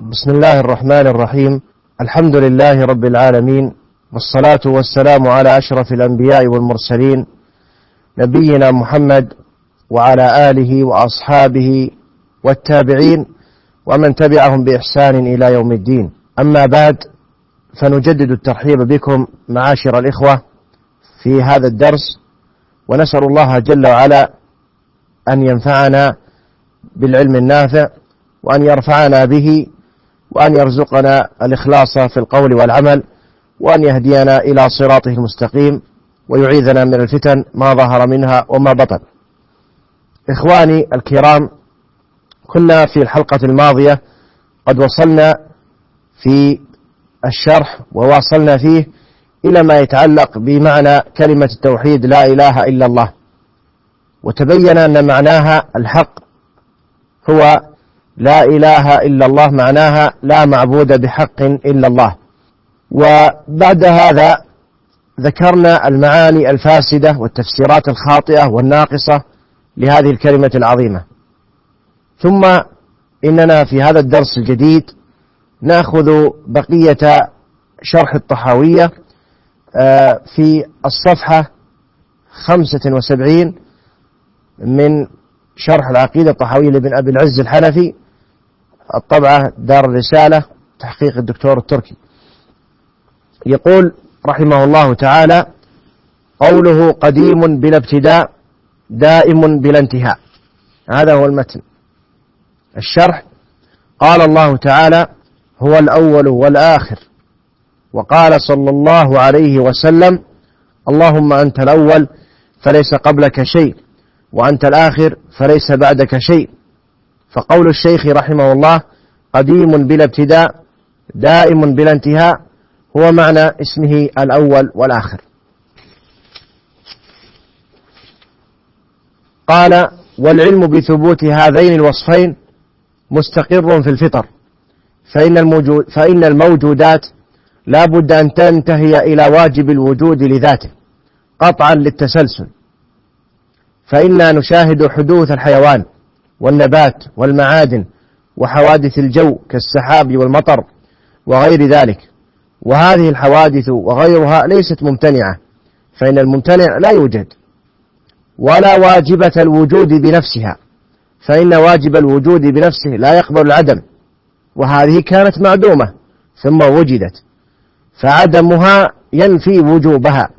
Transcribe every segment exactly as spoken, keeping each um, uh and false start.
بسم الله الرحمن الرحيم. الحمد لله رب العالمين، والصلاة والسلام على أشرف الأنبياء والمرسلين، نبينا محمد وعلى آله وأصحابه والتابعين ومن تبعهم بإحسان إلى يوم الدين. أما بعد، فنجدد الترحيب بكم معاشر الإخوة في هذا الدرس، ونسأل الله جل وعلا أن ينفعنا بالعلم النافع، وأن يرفعنا به، وأن يرزقنا الإخلاص في القول والعمل، وأن يهدينا إلى صراطه المستقيم، ويعيذنا من الفتن ما ظهر منها وما بطن. إخواني الكرام، كنا في الحلقة الماضية قد وصلنا في الشرح وواصلنا فيه إلى ما يتعلق بمعنى كلمة التوحيد لا إله إلا الله، وتبين أن معناها الحق هو لا إله إلا الله، معناها لا معبود بحق إلا الله. وبعد هذا ذكرنا المعاني الفاسدة والتفسيرات الخاطئة والناقصة لهذه الكلمة العظيمة. ثم إننا في هذا الدرس الجديد نأخذ بقية شرح الطحاوية في الصفحة خمسة وسبعين من شرح العقيدة الطحاوية لابن أبي العز الحنفي، الطبعة دار الرسالة، تحقيق الدكتور التركي. يقول رحمه الله تعالى: قوله قديم بلا ابتداء دائم بلا انتهاء. هذا هو المتن. الشرح: قال الله تعالى: هو الأول والآخر. وقال صلى الله عليه وسلم: اللهم أنت الأول فليس قبلك شيء، وأنت الآخر فليس بعدك شيء. فقول الشيخ رحمه الله قديم بلا ابتداء دائم بلا انتهاء هو معنى اسمه الأول والآخر. قال: والعلم بثبوت هذين الوصفين مستقر في الفطر، فإن, الموجود فإن الموجودات لا بد أن تنتهي إلى واجب الوجود لذاته قطعا للتسلسل، فإنا نشاهد حدوث الحيوان والنبات والمعادن وحوادث الجو كالسحاب والمطر وغير ذلك، وهذه الحوادث وغيرها ليست ممتنعة، فإن الممتنع لا يوجد، ولا واجبة الوجود بنفسها، فإن واجب الوجود بنفسه لا يقبل العدم، وهذه كانت معدومة ثم وجدت، فعدمها ينفي وجوبها،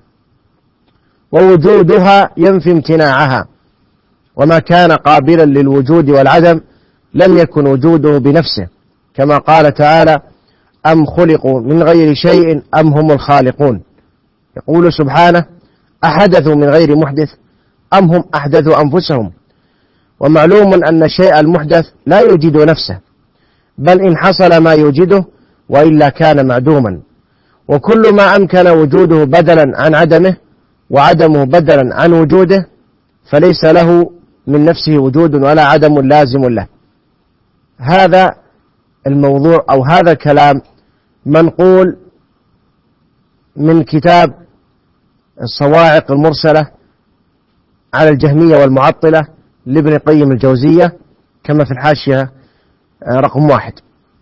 ووجودها ينفي امتناعها، وما كان قابلا للوجود والعدم لم يكن وجوده بنفسه، كما قال تعالى: أم خلقوا من غير شيء أم هم الخالقون. يقول سبحانه: أحدثوا من غير محدث أم هم أحدثوا أنفسهم. ومعلوم أن الشيء المحدث لا يوجد نفسه، بل إن حصل ما يوجده، وإلا كان معدوما. وكل ما أمكن وجوده بدلا عن عدمه وعدمه بدلا عن وجوده فليس له من نفسه وجود ولا عدم لازم له. هذا الموضوع أو هذا الكلام منقول من كتاب الصواعق المرسلة على الجهمية والمعطلة لابن قيم الجوزية، كما في الحاشية رقم واحد.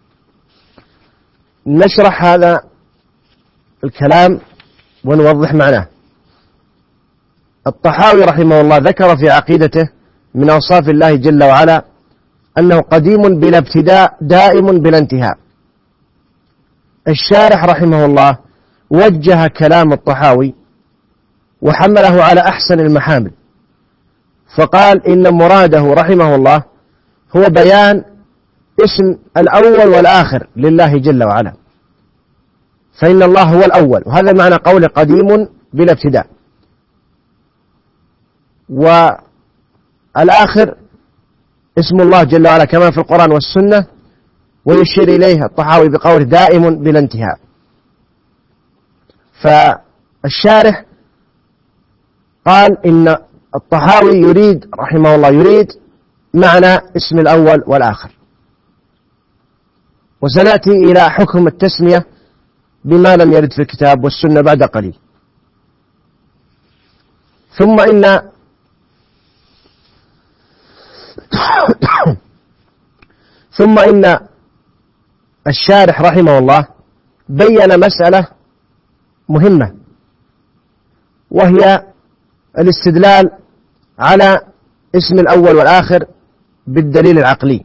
نشرح هذا الكلام ونوضح معناه. الطحاوي رحمه الله ذكر في عقيدته من أوصاف الله جل وعلا أنه قديم بلا ابتداء دائم بلا انتهاء. الشارح رحمه الله وجه كلام الطحاوي وحمله على أحسن المحامل، فقال إن مراده رحمه الله هو بيان اسم الأول والآخر لله جل وعلا، فإن الله هو الأول، وهذا معنى قول قديم بلا ابتداء، والآخر اسم الله جل وعلا كما في القرآن والسنة، ويشير إليه الطحاوي بقوله دائم بلا انتهاء. فالشارح قال إن الطحاوي يريد رحمه الله يريد معنى اسم الأول والآخر، وسنأتي إلى حكم التسمية بما لم يرد في الكتاب والسنة بعد قليل. ثم إن ثم إن الشارح رحمه الله بين مسألة مهمة، وهي الاستدلال على اسم الأول والآخر بالدليل العقلي.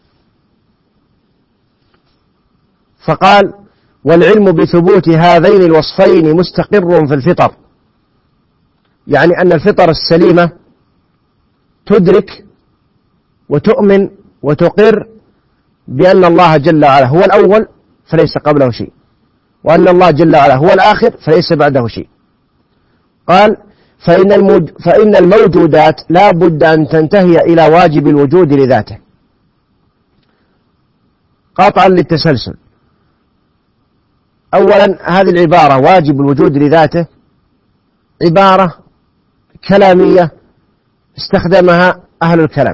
فقال: والعلم بثبوت هذين الوصفين مستقر في الفطر، يعني أن الفطر السليمة تدرك وتؤمن وتقر بأن الله جل وعلا هو الأول فليس قبله شيء، وأن الله جل وعلا هو الآخر فليس بعده شيء. قال: فإن, الموج... فإن الموجودات لا بد أن تنتهي إلى واجب الوجود لذاته قاطعا للتسلسل. أولا، هذه العبارة واجب الوجود لذاته عبارة كلامية استخدمها أهل الكلام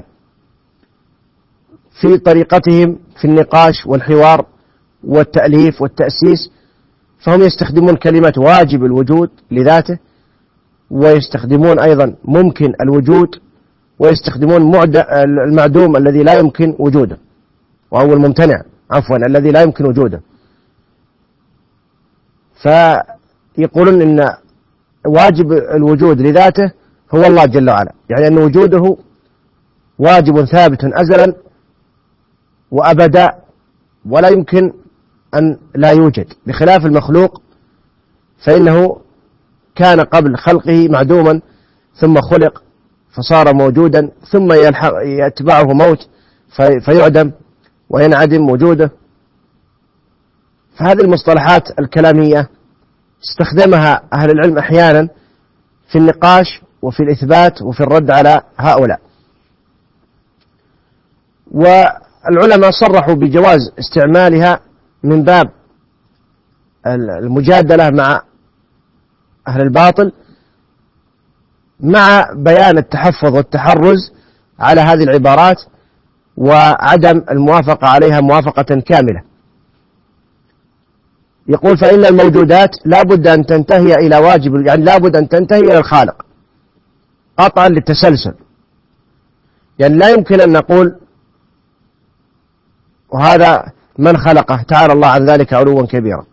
في طريقتهم في النقاش والحوار والتأليف والتأسيس، فهم يستخدمون كلمة واجب الوجود لذاته، ويستخدمون أيضا ممكن الوجود، ويستخدمون المعدوم الذي لا يمكن وجوده، وهو الممتنع عفوا الذي لا يمكن وجوده. فيقولون إن واجب الوجود لذاته هو الله جل وعلا، يعني أن وجوده واجب ثابت أزلا وأبدا، ولا يمكن أن لا يوجد، بخلاف المخلوق فإنه كان قبل خلقه معدوما ثم خلق فصار موجودا، ثم يتبعه موت فيعدم وينعدم وجوده. فهذه المصطلحات الكلامية استخدمها أهل العلم أحيانا في النقاش وفي الإثبات وفي الرد على هؤلاء، والعلماء صرحوا بجواز استعمالها من باب المجادلة مع أهل الباطل، مع بيان التحفظ والتحرز على هذه العبارات وعدم الموافقة عليها موافقة كاملة. يقول: فإن الموجودات لا بد أن تنتهي إلى واجب، يعني لا بد أن تنتهي إلى الخالق قطعا للتسلسل، يعني لا يمكن أن نقول وهذا من خلقه تعالى الله عن ذلك علوا كبيرا.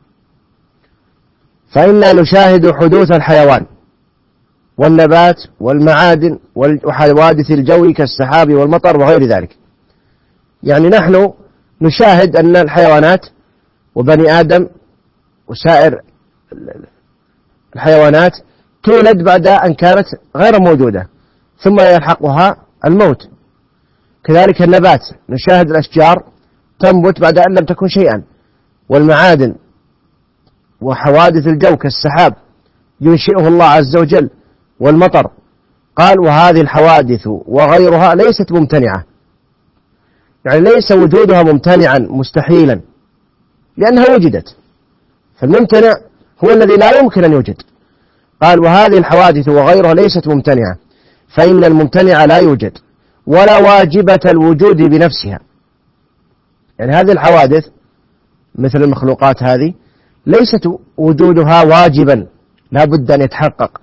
فإنا نشاهد حدوث الحيوان والنبات والمعادن وحوادث الجو كالسحاب والمطر وغير ذلك، يعني نحن نشاهد أن الحيوانات وبني آدم وسائر الحيوانات تولد بعد أن كانت غير موجودة ثم يلحقها الموت. كذلك النبات نشاهد الأشجار تنبت بعد أن لم تكن شيئا، والمعادن وحوادث الجو كالسحاب ينشئه الله عز وجل والمطر. قال: وهذه الحوادث وغيرها ليست ممتنعة، يعني ليس وجودها ممتنعا مستحيلا لأنها وجدت، فالممتنع هو الذي لا يمكن أن يوجد. قال: وهذه الحوادث وغيرها ليست ممتنعة، فإن الممتنع لا يوجد ولا واجبة الوجود بنفسها، يعني هذه الحوادث مثل المخلوقات هذه ليست وجودها واجبا لا بد أن يتحقق.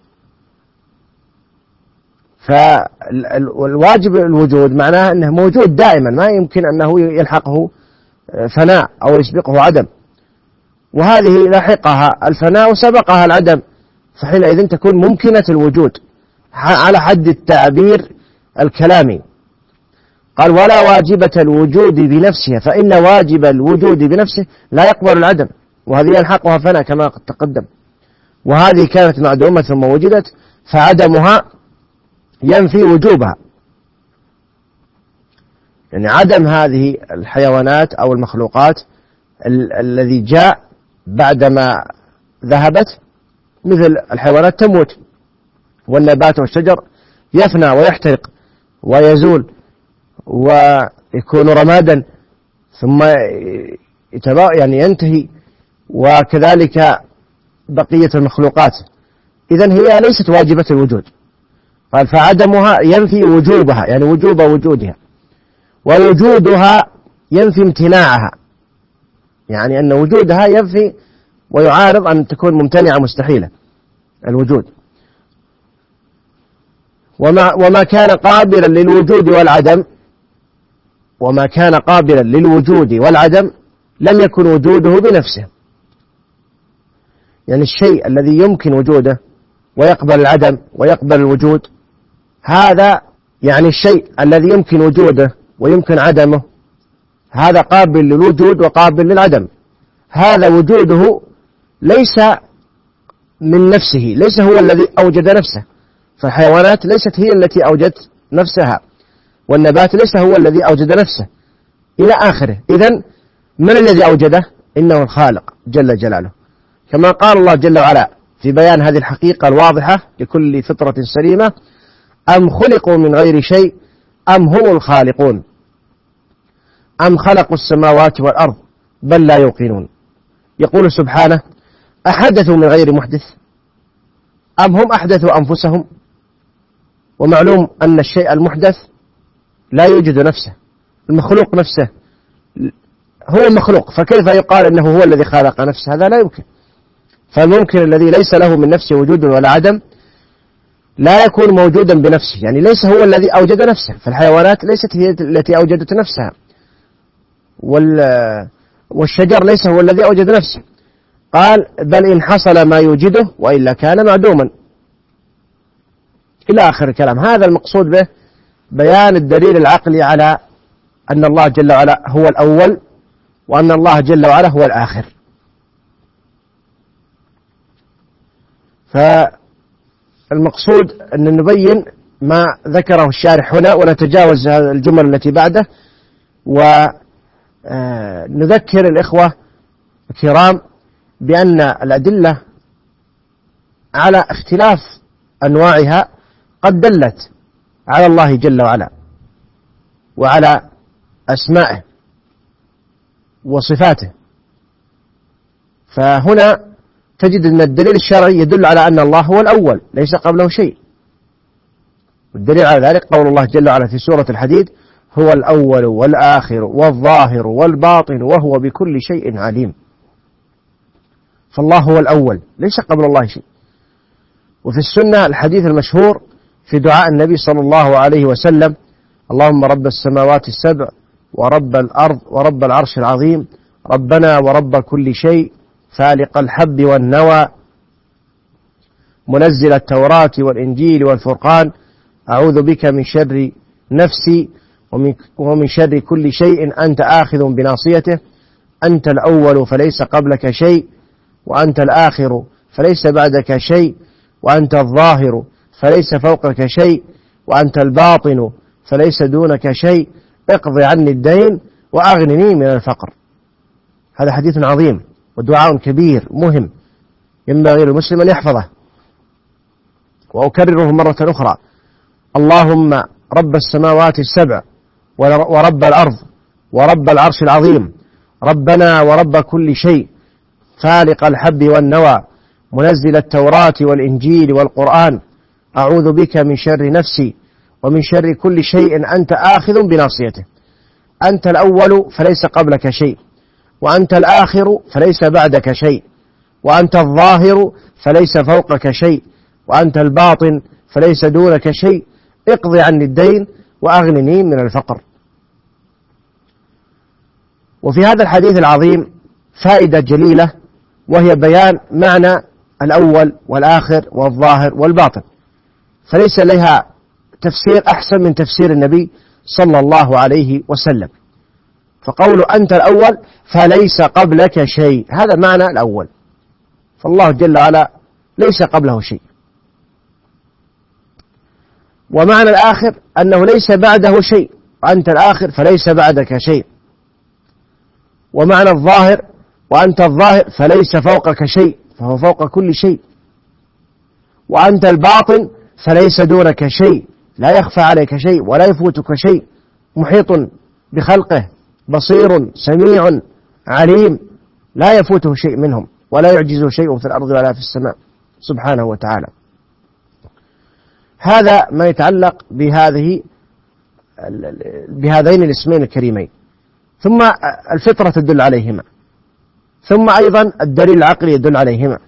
فالواجب الوجود معناه أنه موجود دائما، ما يمكن أنه يلحقه فناء أو يسبقه عدم، وهذه لاحقها الفناء وسبقها العدم، فحينئذ تكون ممكنة الوجود على حد التعبير الكلامي. قال: ولا واجبة الوجود بنفسها، فإن واجب الوجود بنفسه لا يقبل العدم، وهذه يلحقها فناء كما قد تقدم، وهذه كانت معدومة ثم وجدت، فعدمها ينفي وجوبها، يعني عدم هذه الحيوانات أو المخلوقات ال- الذي جاء بعدما ذهبت، مثل الحيوانات تموت، والنبات والشجر يفنى ويحترق ويزول ويكون رمادا ثم يعني ينتهي، وكذلك بقية المخلوقات. إذن هي ليست واجبة الوجود. قال: فعدمها ينفي وجوبها، يعني وجوب وجودها، ووجودها ينفي امتناعها، يعني أن وجودها ينفي ويعارض أن تكون ممتنعة مستحيلة الوجود. وما, وما كان قابلا للوجود والعدم وما كان قابلا للوجود والعدم لم يكن وجوده بنفسه. يعني الشيء الذي يمكن وجوده ويقبل العدم ويقبل الوجود، هذا يعني الشيء الذي يمكن وجوده ويمكن عدمه هذا قابل للوجود وقابل للعدم. هذا وجوده ليس من نفسه، ليس هو الذي أوجد نفسه، فالحيوانات ليست هي التي أوجدت نفسها، والنبات ليس هو الذي أوجد نفسه إلى آخره. إذن من الذي أوجده؟ إنه الخالق جل جلاله، كما قال الله جل وعلا في بيان هذه الحقيقة الواضحة لكل فطرة سليمة: أم خلقوا من غير شيء أم هم الخالقون أم خلقوا السماوات والأرض بل لا يوقنون. يقول سبحانه: أحدثوا من غير محدث أم هم أحدثوا أنفسهم. ومعلوم أن الشيء المحدث لا يوجد نفسه، المخلوق نفسه هو مخلوق، فكيف يقال أنه هو الذي خلق نفسه؟ هذا لا يمكن. فالممكن الذي ليس له من نفسه وجود ولا عدم لا يكون موجودا بنفسه، يعني ليس هو الذي أوجد نفسه. فالحيوانات ليست هي التي أوجدت نفسها، والشجر ليس هو الذي أوجد نفسه. قال: بل إن حصل ما يوجده وإلا كان معدوما، إلى آخر الكلام. هذا المقصود به بيان الدليل العقلي على أن الله جل وعلا هو الأول، وأن الله جل وعلا هو الآخر. فالمقصود أن نبين ما ذكره الشارح هنا ونتجاوز الجمل التي بعده، ونذكر الإخوة الكرام بأن الأدلة على اختلاف أنواعها قد دلت على الله جل وعلا وعلى أسمائه وصفاته. فهنا تجد أن الدليل الشرعي يدل على أن الله هو الأول ليس قبله شيء، والدليل على ذلك قول الله جل وعلا في سورة الحديد: هو الأول والآخر والظاهر والباطن وهو بكل شيء عليم. فالله هو الأول ليس قبل الله شيء. وفي السنة الحديث المشهور في دعاء النبي صلى الله عليه وسلم: اللهم رب السماوات السبع ورب الأرض ورب العرش العظيم ربنا ورب كل شيء فالق الحب والنوى منزل التوراة والإنجيل والفرقان أعوذ بك من شر نفسي ومن شر كل شيء أنت آخذ بناصيته أنت الأول فليس قبلك شيء وأنت الآخر فليس بعدك شيء وأنت الظاهر فليس فوقك شيء وأنت الباطن فليس دونك شيء اقض عني الدين وأغنني من الفقر. هذا حديث عظيم ودعاء كبير مهم ينبغي للمسلم أن يحفظه. وأكرره مرة أخرى: اللهم رب السماوات السبع ورب الأرض ورب العرش العظيم ربنا ورب كل شيء فالق الحب والنوى منزل التوراة والإنجيل والقرآن أعوذ بك من شر نفسي ومن شر كل شيء أنت آخذ بناصيته أنت الأول فليس قبلك شيء وأنت الآخر فليس بعدك شيء وأنت الظاهر فليس فوقك شيء وأنت الباطن فليس دونك شيء اقض عني الدين وأغنني من الفقر. وفي هذا الحديث العظيم فائدة جليلة، وهي بيان معنى الأول والآخر والظاهر والباطن، فليس لها تفسير أحسن من تفسير النبي صلى الله عليه وسلم. فقول أنت الأول فليس قبلك شيء، هذا معنى الأول، فالله جل وعلا ليس قبله شيء. ومعنى الآخر أنه ليس بعده شيء وأنت الآخر فليس بعدك شيء. ومعنى الظاهر وأنت الظاهر فليس فوقك شيء فهو فوق كل شيء. وأنت الباطن فليس دونك شيء لا يخفى عليك شيء ولا يفوتك شيء محيط بخلقه بصير سميع عليم لا يفوته شيء منهم ولا يعجزه شيء في الأرض ولا في السماء سبحانه وتعالى. هذا ما يتعلق بهذه بهذين الاسمين الكريمين. ثم الفطرة تدل عليهما، ثم أيضا الدليل العقلي يدل عليهما.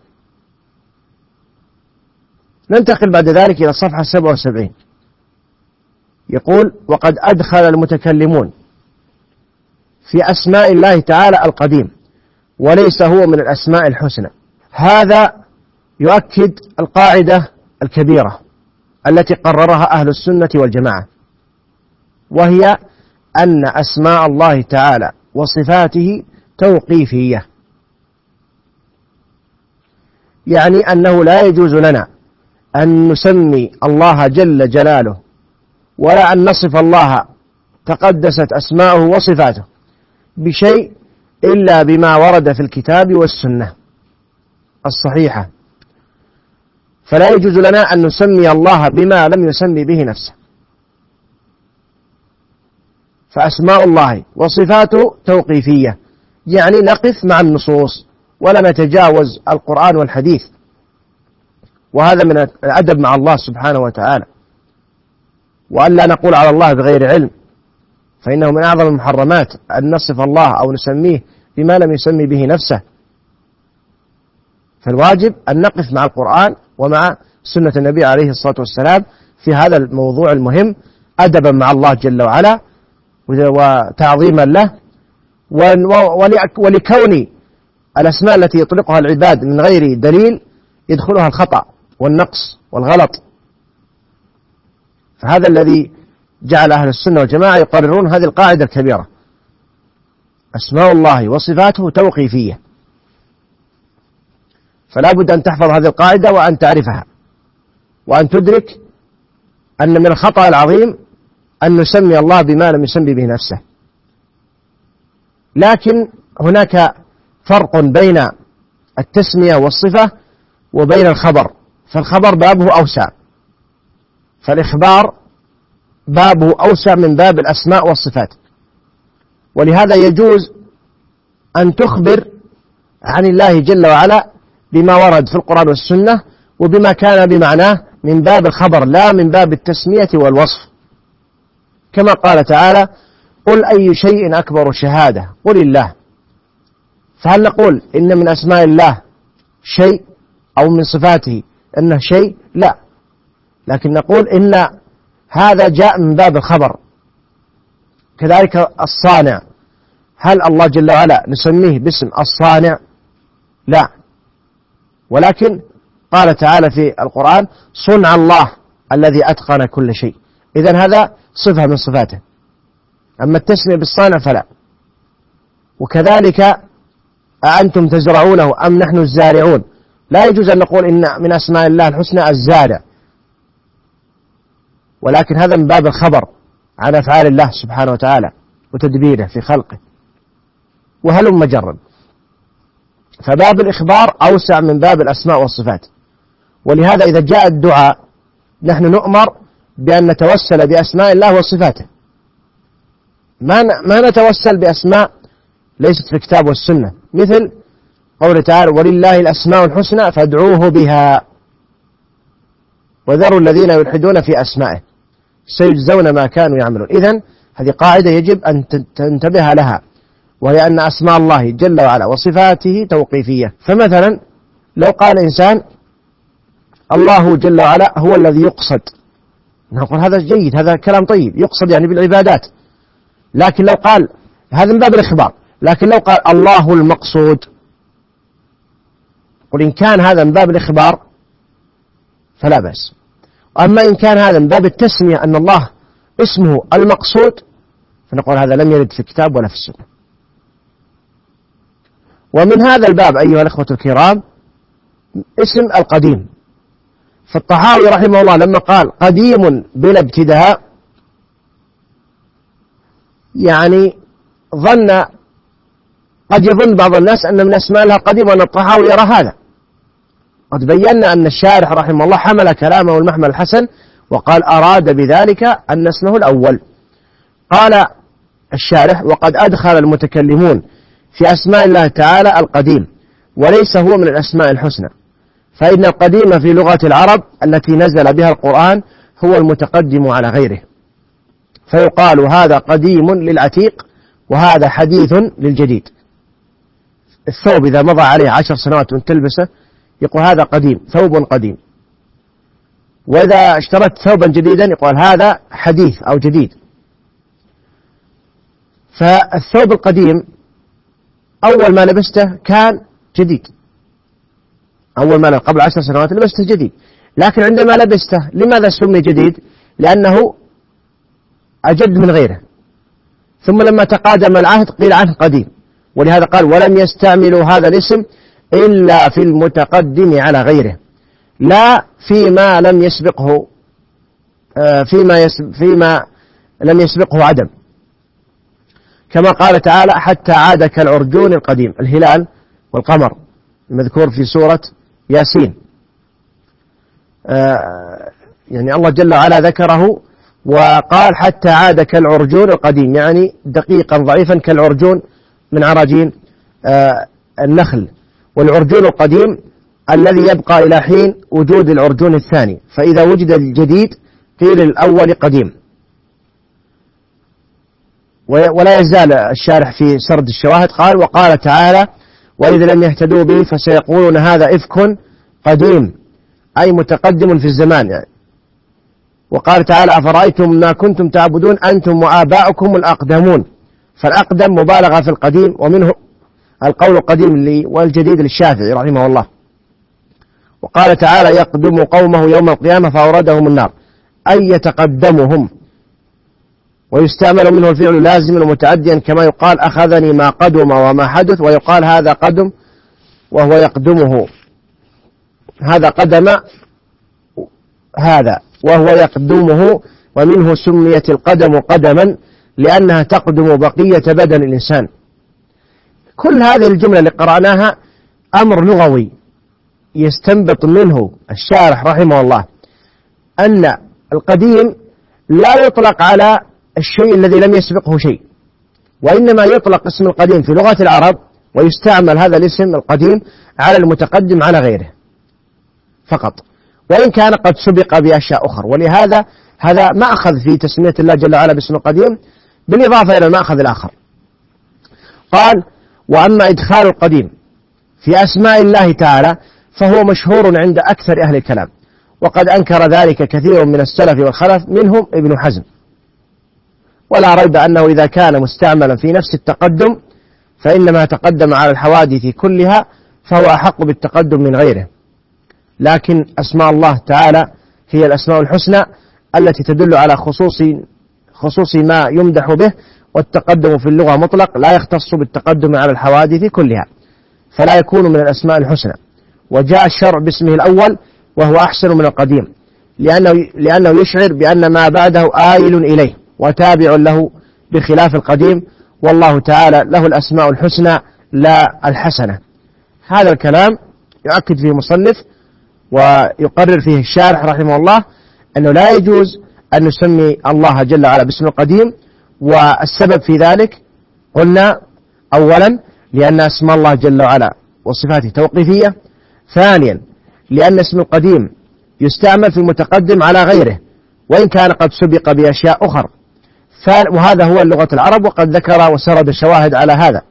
ننتقل بعد ذلك إلى الصفحة سبعة وسبعين. يقول: وقد أدخل المتكلمون في أسماء الله تعالى القديم، وليس هو من الأسماء الحسنى. هذا يؤكد القاعدة الكبيرة التي قررها أهل السنة والجماعة، وهي أن أسماء الله تعالى وصفاته توقيفية، يعني أنه لا يجوز لنا أن نسمي الله جل جلاله ولا أن نصف الله تقدست أسماؤه وصفاته بشيء إلا بما ورد في الكتاب والسنة الصحيحة. فلا يجوز لنا أن نسمي الله بما لم يسمي به نفسه، فأسماء الله وصفاته توقيفية، يعني نقف مع النصوص ولا نتجاوز القرآن والحديث، وهذا من الأدب مع الله سبحانه وتعالى، وأن لا نقول على الله بغير علم، فإنه من أعظم المحرمات أن نصف الله أو نسميه بما لم يسمي به نفسه. فالواجب أن نقف مع القرآن ومع سنة النبي عليه الصلاة والسلام في هذا الموضوع المهم، أدبا مع الله جل وعلا وتعظيما له، ولكون الأسماء التي يطلقها العباد من غير دليل يدخلها الخطأ والنقص والغلط. فهذا الذي جعل أهل السنة والجماعة يقررون هذه القاعدة الكبيرة: أسماء الله وصفاته توقيفية. فلا بد أن تحفظ هذه القاعدة وأن تعرفها، وأن تدرك أن من الخطأ العظيم أن نسمي الله بما لم يسمي به نفسه. لكن هناك فرق بين التسمية والصفة وبين الخبر، فالخبر بابه أوسع، فالإخبار بابه أوسع من باب الأسماء والصفات، ولهذا يجوز أن تخبر عن الله جل وعلا بما ورد في القرآن والسنة وبما كان بمعناه من باب الخبر لا من باب التسمية والوصف، كما قال تعالى: قل أي شيء أكبر شهادة قل الله. فهل نقول إن من أسماء الله شيء أو من صفاته أنه شيء؟ لا، لكن نقول إن هذا جاء من باب الخبر. كذلك الصانع، هل الله جل وعلا نسميه باسم الصانع؟ لا، ولكن قال تعالى في القرآن: صنع الله الذي أتقن كل شيء. إذن هذا صفة من صفاته، أما التسمية بالصانع فلا. وكذلك أأنتم تزرعونه أم نحن الزارعون، لا يجوز أن نقول إن من أسماء الله الحسنى الزارع، ولكن هذا من باب الخبر عن أفعال الله سبحانه وتعالى وتدبيره في خلقه، وهلم مجرد. فباب الإخبار أوسع من باب الأسماء والصفات، ولهذا إذا جاء الدعاء نحن نؤمر بأن نتوسل بأسماء الله وصفاته، ما ما نتوسل بأسماء ليست في الكتاب والسنة، مثل قوله تعالى: ولله الأسماء الحسنى فادعوه بها وذروا الذين يلحدون في أسمائه سيجزون ما كانوا يعملون. إذن هذه قاعدة يجب أن تنتبه لها، وهي أن أسماء الله جل وعلا وصفاته توقيفية. فمثلا لو قال إنسان: الله جل وعلا هو الذي يقصد، نقول هذا جيد، هذا كلام طيب، يقصد يعني بالعبادات. لكن لو قال، هذا من باب الإخبار، لكن لو قال الله المقصود، قل إن كان هذا من باب الإخبار فلا بأس. أما إن كان هذا من باب التسمية أن الله اسمه المقصود، فنقول هذا لم يرد في الكتاب ولا في السنة. ومن هذا الباب أيها الأخوة الكرام اسم القديم، فالطحاوي رحمه الله لما قال قديم بلا ابتداء، يعني ظن قد يظن بعض الناس أن من أسماء الله قديم، وأن الطحاوي يرى هذا. قد بينا أن الشارح رحمه الله حمل كلامه المحمل الحسن وقال أراد بذلك أن اسمه الأول. قال الشارح: وقد أدخل المتكلمون في أسماء الله تعالى القديم، وليس هو من الأسماء الحسنى، فإن القديم في لغة العرب التي نزل بها القرآن هو المتقدم على غيره، فيقال هذا قديم للعتيق وهذا حديث للجديد. الثوب إذا مضى عليه عشر سنوات وانت تلبسه يقول هذا قديم، ثوب قديم. وإذا اشترت ثوبا جديدا يقول هذا حديث أو جديد. فالثوب القديم أول ما لبسته كان جديد، أول ما قبل عشر سنوات لبسته جديد، لكن عندما لبسته لماذا سمي جديد؟ لأنه أجد من غيره، ثم لما تقادم العهد قيل عنه قديم، ولهذا قال ولم يستعملوا هذا الاسم إلا في المتقدم على غيره، لا فيما لم يسبقه فيما فيما لم يسبقه عدم، كما قال تعالى حتى عاد كالعرجون القديم، الهلال والقمر المذكور في سورة ياسين. يعني الله جل وعلا ذكره وقال حتى عاد كالعرجون القديم، يعني دقيقا ضعيفا كالعرجون من عراجين النخل، والعرجون القديم الذي يبقى إلى حين وجود العرجون الثاني، فإذا وجد الجديد قيل الأول قديم. ولا يزال الشارح في سرد الشواهد قال وقال تعالى وإذا لم يهتدوا به فسيقولون هذا إفك قديم، أي متقدم في الزمان يعني. وقال تعالى أفرأيتم ما كنتم تعبدون أنتم وآباؤكم الأقدمون، فالأقدم مبالغة في القديم، ومنه القول القديم والجديد للشافعي رحمه الله. وقال تعالى يقدم قومه يوم القيامة فأوردهم النار، أي يتقدمهم، ويستعمل منه الفعل لازما ومتعديا كما يقال أخذني ما قدم وما حدث، ويقال هذا قدم وهو يقدمه، هذا قدم هذا وهو يقدمه، ومنه سميت القدم قدما لأنها تقدم بقية بدن الإنسان. كل هذه الجملة اللي قرأناها أمر لغوي يستنبط منه الشارح رحمه الله أن القديم لا يطلق على الشيء الذي لم يسبقه شيء، وإنما يطلق اسم القديم في لغة العرب ويستعمل هذا الاسم القديم على المتقدم على غيره فقط، وإن كان قد سبق بأشياء أخرى. ولهذا هذا مأخذ في تسمية الله جل وعلا باسم القديم بالإضافة إلى المأخذ الآخر. قال وأما إدخال القديم في أسماء الله تعالى فهو مشهور عند أكثر أهل الكلام، وقد أنكر ذلك كثير من السلف والخلف منهم ابن حزم، ولا ريب أنه إذا كان مستعملا في نفس التقدم فإنما تقدم على الحوادث كلها فهو أحق بالتقدم من غيره. لكن أسماء الله تعالى هي الأسماء الحسنى التي تدل على خصوص خصوص ما يمدح به، والتقدم في اللغة مطلق لا يختص بالتقدم على الحوادث كلها، فلا يكون من الأسماء الحسنى. وجاء الشرع باسمه الأول وهو أحسن من القديم، لأنه, لأنه يشعر بأن ما بعده آيل إليه وتابع له بخلاف القديم، والله تعالى له الأسماء الحسنى لا الحسنة. هذا الكلام يؤكد فيه مصنف ويقرر فيه الشارح رحمه الله أنه لا يجوز أن نسمي الله جل وعلا باسم القديم، والسبب في ذلك قلنا أولا لأن اسم الله جل وعلا وصفاته توقيفية، ثانيا لأن اسم القديم يستعمل في المتقدم على غيره وإن كان قد سبق بأشياء أخرى، وهذا هو لغة العرب وقد ذكر وسرد شواهد على هذا.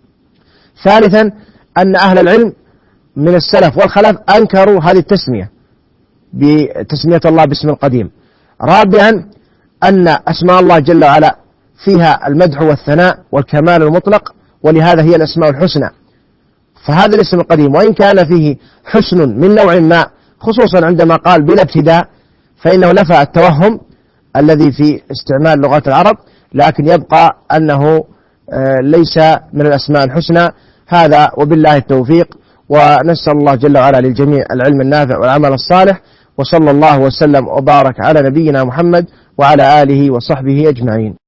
ثالثا أن أهل العلم من السلف والخلف أنكروا هذه التسمية بتسمية الله باسم القديم. رابعا أن أسماء الله جل وعلا فيها المدح والثناء والكمال المطلق، ولهذا هي الأسماء الحسنى. فهذا الاسم القديم وإن كان فيه حسن من نوع ما، خصوصا عندما قال بلا ابتداء، فإنه نفى التوهم الذي في استعمال لغات العرب، لكن يبقى أنه ليس من الأسماء الحسنى. هذا وبالله التوفيق، ونسأل الله جل وعلا للجميع العلم النافع والعمل الصالح، وصلى الله وسلم وبارك على نبينا محمد وعلى آله وصحبه أجمعين.